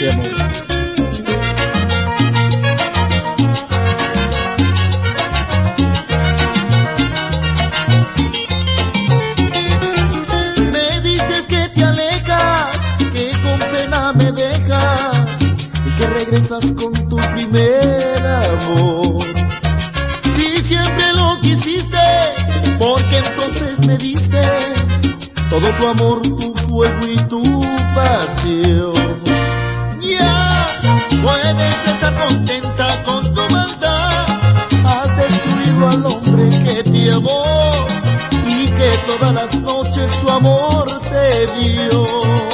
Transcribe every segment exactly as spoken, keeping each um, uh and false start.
de amor. Me dices que te alejas, que con pena me dejas y que regresas con tu primer amor. Si siempre lo quisiste, porque entonces me diste todo tu amor, tu fuego y tu pasión. Ya puedes estar contenta con tu maldad, has destruido al hombre que te amó y que todas las noches su amor te dio.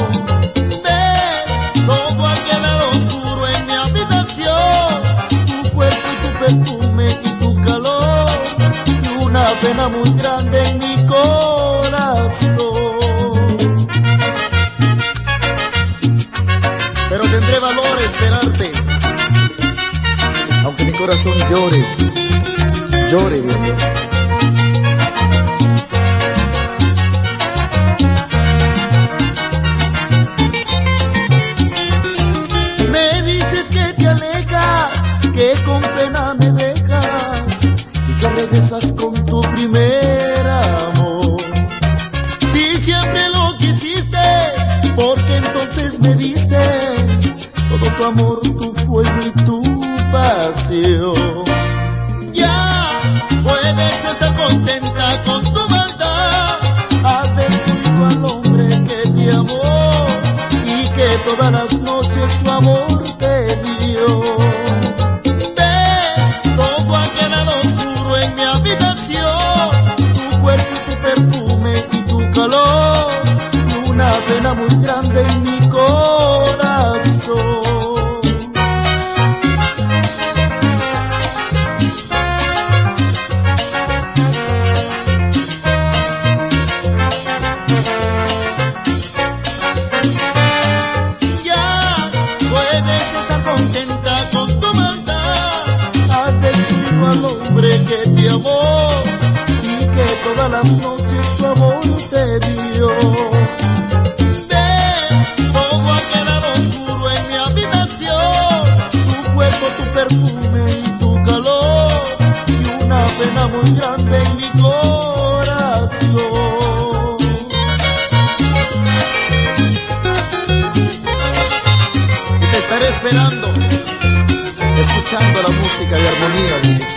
Ves, todo ha quedado oscuro en mi habitación, tu cuerpo y tu perfume y tu calor, y una pena muy grande en mi corazón. Pero tendré valor en esperarte, Aunque mi corazón llore, llore de amor. me dices que te alejas, que con pena me dejas y que regresas con tu primer amor. Si siempre lo quisiste, porque entonces me diste todo tu amor, tu fuego y tu pasión. Ya puedes estar contenta con tu maldad, has destruido al hombre que te amó y que todas las noches tu amor te dio. Ves, todo ha quedado oscuro en mi habitación, tu cuerpo y tu perfume y tu calor, y una pena muy grande en mi corazón. Ya puedes estar contenta con tu maldad, has destruido al hombre que te amó y que todas las noches su amor te dio. Ves, todo ha quedado oscuro en mi habitación, tu cuerpo, tu perfume y tu calor, y una pena muy grande en mi corazón. Y te estaré esperando, escuchando la música de armonía.